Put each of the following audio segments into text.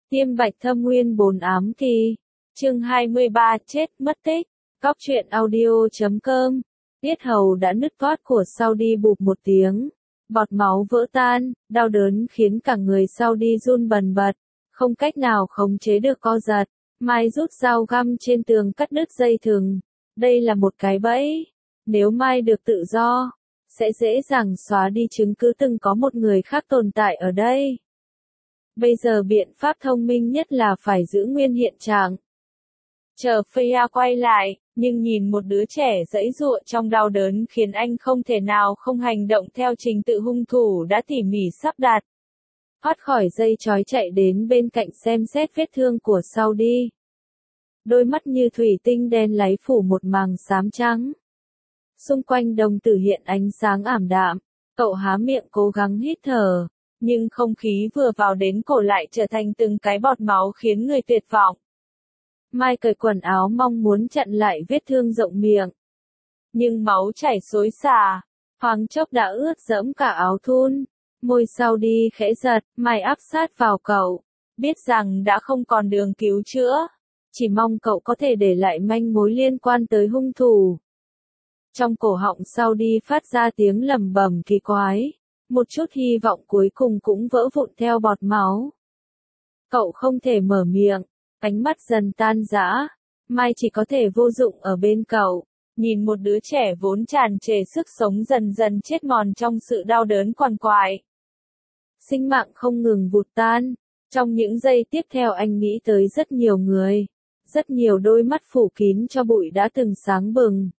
Tiêm Bạch Thâm Nguyên 4 ám kỳ. Chương 23 chết mất tích. Cóc truyện audio.com. Tiết hầu đã nứt toát của Saudi bụp một tiếng. Bọt máu vỡ tan, đau đớn khiến cả người Saudi run bần bật, không cách nào khống chế được co giật. Mai rút dao găm trên tường cắt đứt dây thừng. Đây là một cái bẫy. Nếu Mai được tự do, sẽ dễ dàng xóa đi chứng cứ từng có một người khác tồn tại ở đây. Bây giờ biện pháp thông minh nhất là phải giữ nguyên hiện trạng. Chờ Freya quay lại, nhưng nhìn một đứa trẻ giãy giụa trong đau đớn khiến anh không thể nào không hành động theo trình tự hung thủ đã tỉ mỉ sắp đặt. Thoát khỏi dây trói chạy đến bên cạnh xem xét vết thương của Saudi. Đôi mắt như thủy tinh đen láy phủ một màng xám trắng. Xung quanh đồng tử hiện ánh sáng ảm đạm, cậu há miệng cố gắng hít thở, nhưng không khí vừa vào đến cổ lại trở thành từng cái bọt máu khiến người tuyệt vọng. Mai cởi quần áo mong muốn chặn lại vết thương rộng miệng. Nhưng máu chảy xối xả, thoáng chốc đã ướt đẫm cả áo thun. Môi Saudi khẽ giật, Mai áp sát vào cậu, biết rằng đã không còn đường cứu chữa. Chỉ mong cậu có thể để lại manh mối liên quan tới hung thủ. Trong cổ họng Saudi phát ra tiếng lẩm bẩm kỳ quái. Một chút hy vọng cuối cùng cũng vỡ vụn theo bọt máu. Cậu không thể mở miệng, ánh mắt dần tan rã. Mai chỉ có thể vô dụng ở bên cậu, nhìn một đứa trẻ vốn tràn trề sức sống dần dần chết mòn trong sự đau đớn quằn quại. Sinh mạng không ngừng vụt tan. Trong những giây tiếp theo anh nghĩ tới rất nhiều người. Rất nhiều đôi mắt phủ kín cho bụi đã từng sáng bừng.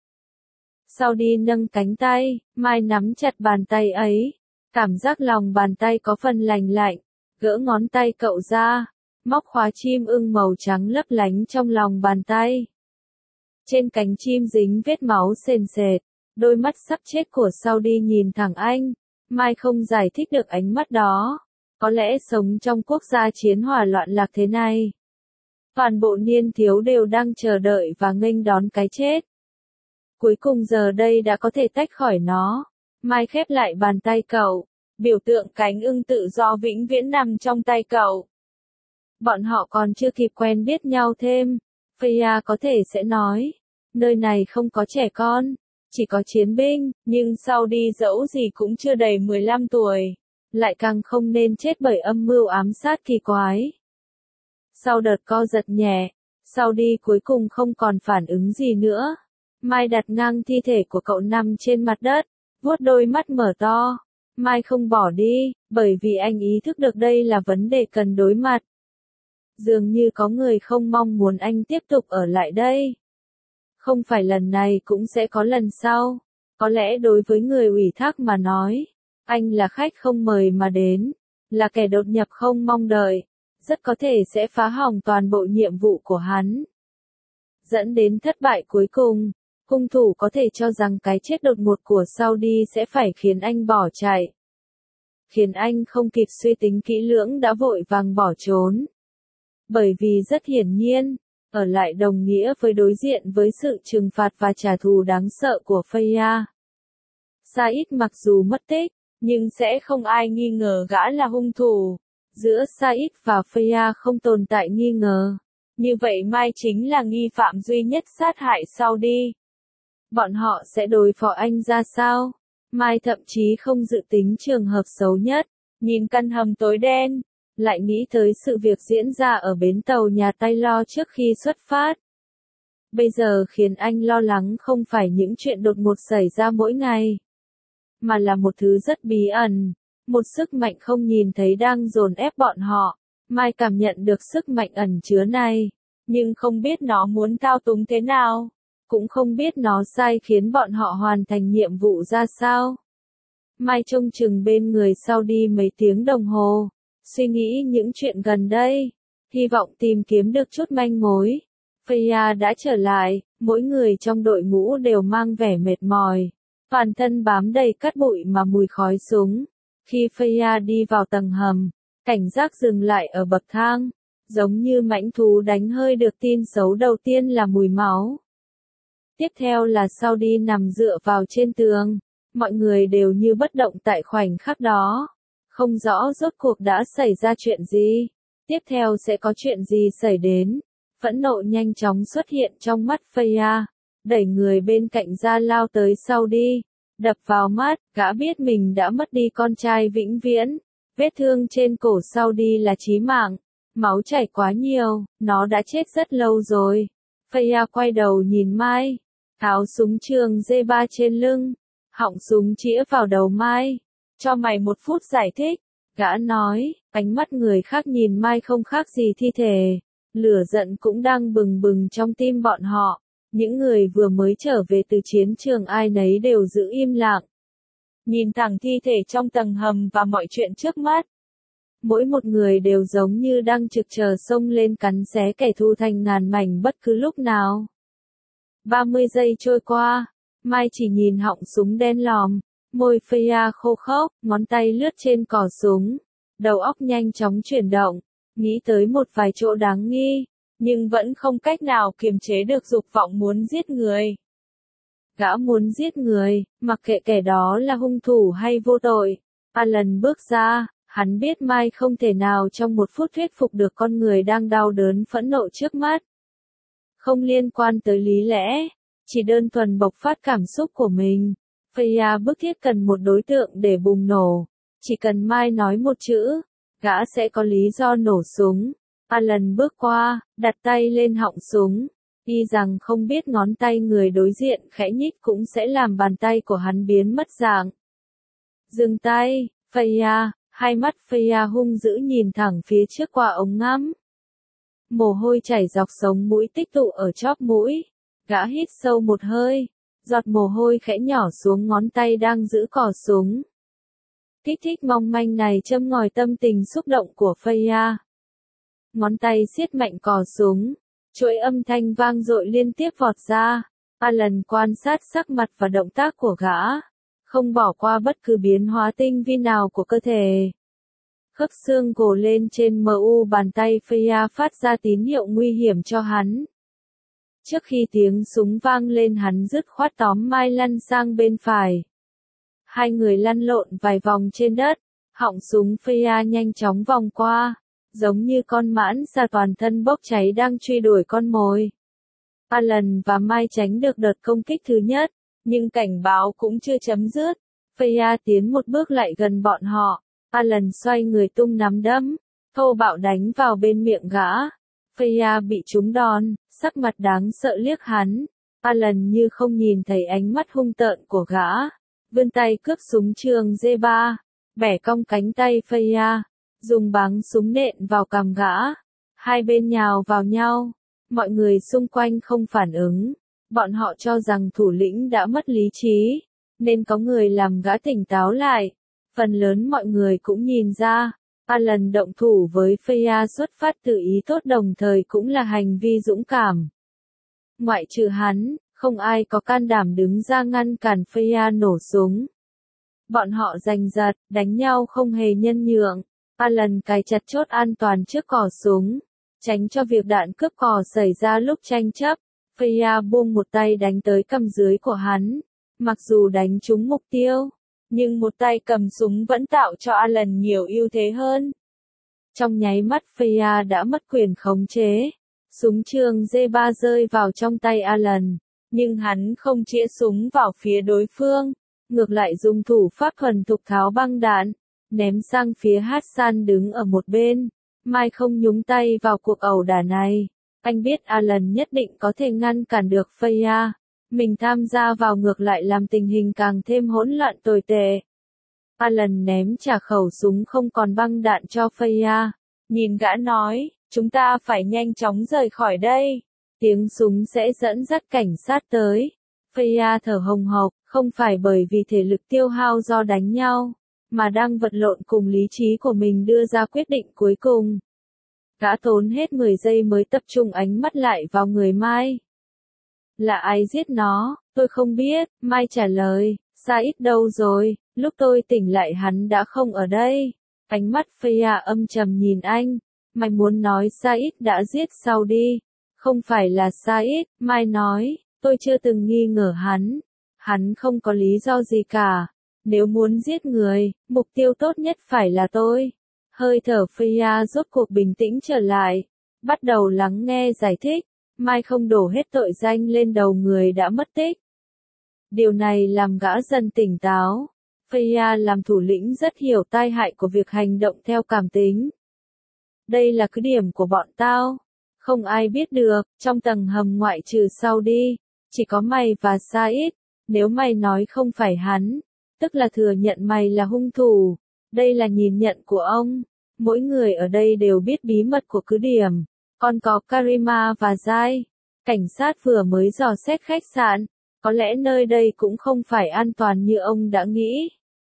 Saudi nâng cánh tay, Mai nắm chặt bàn tay ấy. Cảm giác lòng bàn tay có phần lành lạnh, gỡ ngón tay cậu ra, móc khóa chim ưng màu trắng lấp lánh trong lòng bàn tay. Trên cánh chim dính vết máu sền sệt, đôi mắt sắp chết của Saudi nhìn thẳng anh. Mai không giải thích được ánh mắt đó. Có lẽ sống trong quốc gia chiến hỏa loạn lạc thế này, toàn bộ niên thiếu đều đang chờ đợi và nghênh đón cái chết. Cuối cùng giờ đây đã có thể tách khỏi nó. Mai khép lại bàn tay cậu, biểu tượng cánh ưng tự do vĩnh viễn nằm trong tay cậu. Bọn họ còn chưa kịp quen biết nhau thêm, Freya có thể sẽ nói, nơi này không có trẻ con, chỉ có chiến binh, nhưng Saudi dẫu gì cũng chưa đầy 15 tuổi, lại càng không nên chết bởi âm mưu ám sát kỳ quái. Sau đợt co giật nhẹ, Saudi cuối cùng không còn phản ứng gì nữa. Mai đặt ngang thi thể của cậu nằm trên mặt đất, vuốt đôi mắt mở to. Mai không bỏ đi, bởi vì anh ý thức được đây là vấn đề cần đối mặt. Dường như có người không mong muốn anh tiếp tục ở lại đây. Không phải lần này cũng sẽ có lần sau. Có lẽ đối với người ủy thác mà nói, anh là khách không mời mà đến, là kẻ đột nhập không mong đợi, rất có thể sẽ phá hỏng toàn bộ nhiệm vụ của hắn. Dẫn đến thất bại cuối cùng. Hung thủ có thể cho rằng cái chết đột ngột của Saudi sẽ phải khiến anh bỏ chạy. Khiến anh không kịp suy tính kỹ lưỡng đã vội vàng bỏ trốn. Bởi vì rất hiển nhiên, ở lại đồng nghĩa với đối diện với sự trừng phạt và trả thù đáng sợ của Freya. Said mặc dù mất tích, nhưng sẽ không ai nghi ngờ gã là hung thủ. Giữa Said và Freya không tồn tại nghi ngờ. Như vậy Mai chính là nghi phạm duy nhất sát hại Saudi. Bọn họ sẽ đối phó anh ra sao? Mai thậm chí không dự tính trường hợp xấu nhất. Nhìn căn hầm tối đen, lại nghĩ tới sự việc diễn ra ở bến tàu nhà Taylor trước khi xuất phát. Bây giờ khiến anh lo lắng không phải những chuyện đột ngột xảy ra mỗi ngày, mà là một thứ rất bí ẩn. Một sức mạnh không nhìn thấy đang dồn ép bọn họ. Mai cảm nhận được sức mạnh ẩn chứa này, nhưng không biết nó muốn thao túng thế nào. Cũng không biết nó sai khiến bọn họ hoàn thành nhiệm vụ ra sao. Mai trông chừng bên người Saudi mấy tiếng đồng hồ, suy nghĩ những chuyện gần đây, hy vọng tìm kiếm được chút manh mối. Freya đã trở lại, mỗi người trong đội ngũ đều mang vẻ mệt mỏi, toàn thân bám đầy cát bụi mà mùi khói súng. Khi Freya đi vào tầng hầm, cảnh giác dừng lại ở bậc thang, giống như mãnh thú đánh hơi được tin xấu đầu tiên là mùi máu. Tiếp theo là Saudi nằm dựa vào trên tường, mọi người đều như bất động tại khoảnh khắc đó, không rõ rốt cuộc đã xảy ra chuyện gì. Tiếp theo sẽ có chuyện gì xảy đến? Phẫn nộ nhanh chóng xuất hiện trong mắt Freya, đẩy người bên cạnh ra lao tới sau đi, đập vào mắt, gã biết mình đã mất đi con trai vĩnh viễn. Vết thương trên cổ sau đi là chí mạng, máu chảy quá nhiều, nó đã chết rất lâu rồi. Freya quay đầu nhìn Mai, tháo súng trường J3 trên lưng, họng súng chĩa vào đầu Mai. Cho mày 1 phút giải thích, gã nói, ánh mắt người khác nhìn Mai không khác gì thi thể. Lửa giận cũng đang bừng bừng trong tim bọn họ. Những người vừa mới trở về từ chiến trường ai nấy đều giữ im lặng. Nhìn thẳng thi thể trong tầng hầm và mọi chuyện trước mắt. Mỗi một người đều giống như đang trực chờ xông lên cắn xé kẻ thù thành ngàn mảnh bất cứ lúc nào. 30 giây trôi qua, Mai chỉ nhìn họng súng đen lòm, môi Freya khô khốc, ngón tay lướt trên cò súng, đầu óc nhanh chóng chuyển động, nghĩ tới một vài chỗ đáng nghi, nhưng vẫn không cách nào kiềm chế được dục vọng muốn giết người. Gã muốn giết người, mặc kệ kẻ đó là hung thủ hay vô tội. Alan bước ra, hắn biết Mai không thể nào trong 1 phút thuyết phục được con người đang đau đớn phẫn nộ trước mắt. Không liên quan tới lý lẽ, chỉ đơn thuần bộc phát cảm xúc của mình. Freya bức thiết cần một đối tượng để bùng nổ. Chỉ cần Mai nói một chữ, gã sẽ có lý do nổ súng. Alan bước qua, đặt tay lên họng súng. Y rằng không biết ngón tay người đối diện khẽ nhích cũng sẽ làm bàn tay của hắn biến mất dạng. Dừng tay, Freya, hai mắt Freya hung dữ nhìn thẳng phía trước qua ống ngắm. Mồ hôi chảy dọc sống mũi tích tụ ở chóp mũi. Gã hít sâu một hơi, giọt mồ hôi khẽ nhỏ xuống ngón tay đang giữ cò súng. Kích thích mong manh này châm ngòi tâm tình xúc động của Freya. Ngón tay siết mạnh cò súng, chuỗi âm thanh vang dội liên tiếp vọt ra. Alan quan sát sắc mặt và động tác của gã, không bỏ qua bất cứ biến hóa tinh vi nào của cơ thể. Khớp xương gồ lên trên mu bàn tay Freya phát ra tín hiệu nguy hiểm cho hắn. Trước khi tiếng súng vang lên hắn dứt khoát tóm Mai lăn sang bên phải. Hai người lăn lộn vài vòng trên đất, họng súng Freya nhanh chóng vòng qua, giống như con mãng xà toàn thân bốc cháy đang truy đuổi con mồi. Alan và Mai tránh được đợt công kích thứ nhất, nhưng cảnh báo cũng chưa chấm dứt. Freya tiến một bước lại gần bọn họ. Alan xoay người tung nắm đấm, thô bạo đánh vào bên miệng gã. Freya bị trúng đòn, sắc mặt đáng sợ liếc hắn. Alan như không nhìn thấy ánh mắt hung tợn của gã. Vươn tay cướp súng trường J3, bẻ cong cánh tay Freya, dùng báng súng nện vào cằm gã. Hai bên nhào vào nhau, mọi người xung quanh không phản ứng. Bọn họ cho rằng thủ lĩnh đã mất lý trí, nên có người làm gã tỉnh táo lại. Phần lớn mọi người cũng nhìn ra, Alan động thủ với Freya xuất phát từ ý tốt đồng thời cũng là hành vi dũng cảm. Ngoại trừ hắn, không ai có can đảm đứng ra ngăn cản Freya nổ súng. Bọn họ giành giật, đánh nhau không hề nhân nhượng. Alan cài chặt chốt an toàn trước cò súng, tránh cho việc đạn cướp cò xảy ra lúc tranh chấp. Freya buông một tay đánh tới cằm dưới của hắn. Mặc dù đánh trúng mục tiêu, nhưng một tay cầm súng vẫn tạo cho Alan nhiều ưu thế hơn. Trong nháy mắt Freya đã mất quyền khống chế. Súng trường J3 rơi vào trong tay Alan, nhưng hắn không chĩa súng vào phía đối phương, ngược lại dùng thủ pháp thuần thục tháo băng đạn, ném sang phía Hassan đứng ở một bên. Mai không nhúng tay vào cuộc ẩu đả này. Anh biết Alan nhất định có thể ngăn cản được Freya. Mình tham gia vào ngược lại làm tình hình càng thêm hỗn loạn tồi tệ. Alan ném trả khẩu súng không còn băng đạn cho Freya. Nhìn gã nói, chúng ta phải nhanh chóng rời khỏi đây. Tiếng súng sẽ dẫn dắt cảnh sát tới. Freya thở hồng hộc, không phải bởi vì thể lực tiêu hao do đánh nhau, mà đang vật lộn cùng lý trí của mình đưa ra quyết định cuối cùng. Gã tốn hết 10 giây mới tập trung ánh mắt lại vào người Mai. Là ai giết nó? Tôi không biết, Mai trả lời. Said đâu rồi? Lúc tôi tỉnh lại hắn đã không ở đây. Ánh mắt Freya âm trầm nhìn anh. Mày muốn nói Said đã giết sau đi. Không phải là Said, Mai nói. Tôi chưa từng nghi ngờ hắn. Hắn không có lý do gì cả. Nếu muốn giết người, mục tiêu tốt nhất phải là tôi. Hơi thở Freya rốt cuộc bình tĩnh trở lại, bắt đầu lắng nghe giải thích, Mai không đổ hết tội danh lên đầu người đã mất tích. Điều này làm gã dần tỉnh táo. Freya làm thủ lĩnh rất hiểu tai hại của việc hành động theo cảm tính. Đây là cứ điểm của bọn tao. Không ai biết được, trong tầng hầm ngoại trừ Saudi, chỉ có mày và Said. Nếu mày nói không phải hắn, tức là thừa nhận mày là hung thủ. Đây là nhìn nhận của ông. Mỗi người ở đây đều biết bí mật của cứ điểm. Còn có Karima và Jai. Cảnh sát vừa mới dò xét khách sạn. Có lẽ nơi đây cũng không phải an toàn như ông đã nghĩ.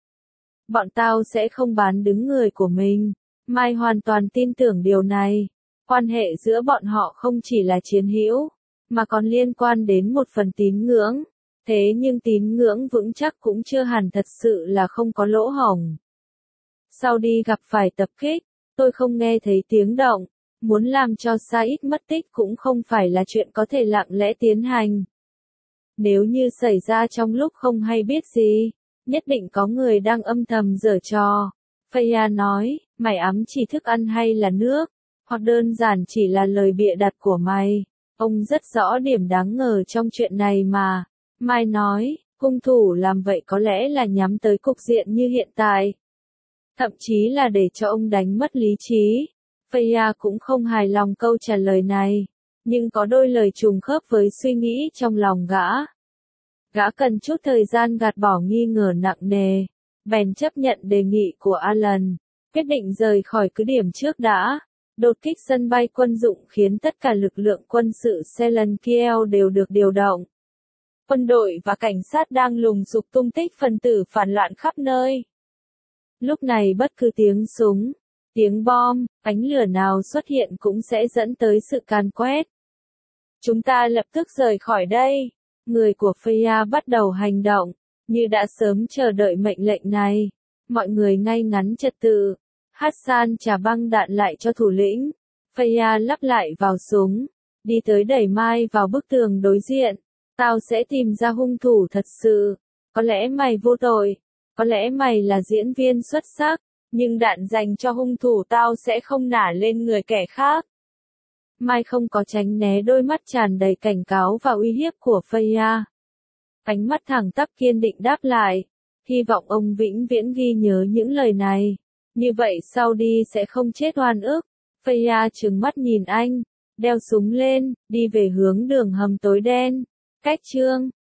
Bọn tao sẽ không bán đứng người của mình. Mai hoàn toàn tin tưởng điều này. Quan hệ giữa bọn họ không chỉ là chiến hữu, mà còn liên quan đến một phần tín ngưỡng. Thế nhưng tín ngưỡng vững chắc cũng chưa hẳn thật sự là không có lỗ hổng. Sau đi gặp phải tập kích, tôi không nghe thấy tiếng động. Muốn làm cho Said mất tích cũng không phải là chuyện có thể lặng lẽ tiến hành. Nếu như xảy ra trong lúc không hay biết gì, nhất định có người đang âm thầm giở trò. Freya nói, mày ám chỉ thức ăn hay là nước, hoặc đơn giản chỉ là lời bịa đặt của mày. Ông rất rõ điểm đáng ngờ trong chuyện này mà. Mai nói, hung thủ làm vậy có lẽ là nhắm tới cục diện như hiện tại. Thậm chí là để cho ông đánh mất lý trí. Freya cũng không hài lòng câu trả lời này, nhưng có đôi lời trùng khớp với suy nghĩ trong lòng gã. Gã cần chút thời gian gạt bỏ nghi ngờ nặng nề, bèn chấp nhận đề nghị của Alan, quyết định rời khỏi cứ điểm trước đã. Đột kích sân bay quân dụng khiến tất cả lực lượng quân sự Selenkiel đều được điều động. Quân đội và cảnh sát đang lùng sục tung tích phần tử phản loạn khắp nơi. Lúc này bất cứ tiếng súng, tiếng bom, ánh lửa nào xuất hiện cũng sẽ dẫn tới sự càn quét. Chúng ta lập tức rời khỏi đây. Người của Freya bắt đầu hành động, như đã sớm chờ đợi mệnh lệnh này. Mọi người ngay ngắn trật tự. Hassan trả băng đạn lại cho thủ lĩnh. Freya lắp lại vào súng, đi tới đẩy Mai vào bức tường đối diện. Tao sẽ tìm ra hung thủ thật sự. Có lẽ mày vô tội, có lẽ mày là diễn viên xuất sắc, nhưng đạn dành cho hung thủ tao sẽ không nả lên người kẻ khác. Mai không có tránh né đôi mắt tràn đầy cảnh cáo và uy hiếp của Freya. Ánh mắt thẳng tắp kiên định đáp lại. Hy vọng ông vĩnh viễn ghi nhớ những lời này. Như vậy Saudi sẽ không chết oan ức. Freya trừng mắt nhìn anh, đeo súng lên, đi về hướng đường hầm tối đen. Cách chương